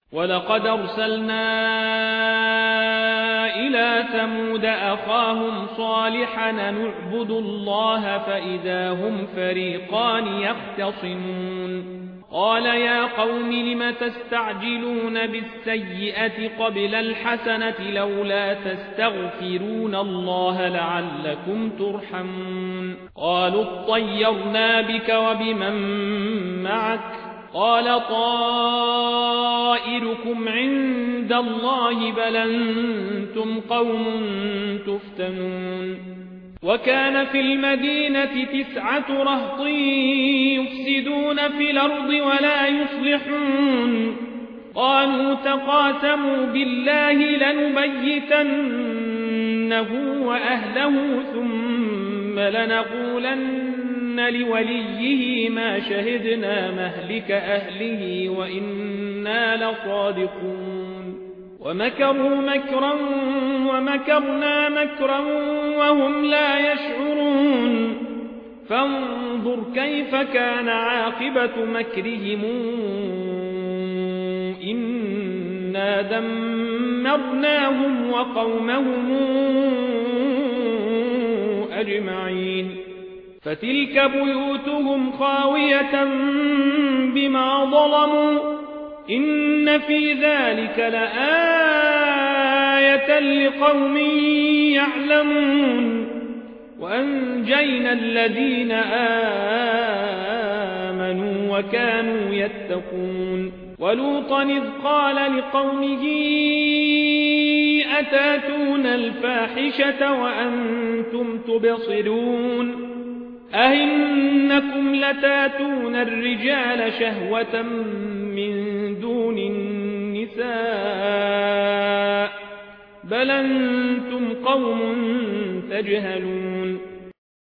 ولقد أرسلنا إلى ثمود أخاهم صالحا نعبد الله فإذا هم فريقان يختصمون قال يا قوم لم تستعجلون بالسيئة قبل الحسنة لولا تستغفرون الله لعلكم ترحمون قالوا اطيرنا بك وبمن معك قال طائركم عند الله بل أنتم قوم تفتنون وكان في المدينة 9 رهط يفسدون في الأرض ولا يصلحون قالوا تقاسموا بالله لنبيتنه وأهله ثم لنقولن لوليه ما شهدنا مهلك أهله وإنا لصادقون ومكروا مكرا ومكرنا مكرا وهم لا يشعرون فانظر كيف كان عاقبة مكرهم إنا دمرناهم وقومهم أجمعين فتلك بيوتهم خاوية بما ظلموا إن في ذلك لآية لقوم يعلمون وأنجينا الذين آمنوا وكانوا يتقون ولوطا إذ قال لقومه أتاتون الفاحشة وأنتم تبصرون أئنكم لتاتون الرجال شهوة من دون النساء بل أنتم قوم تجهلون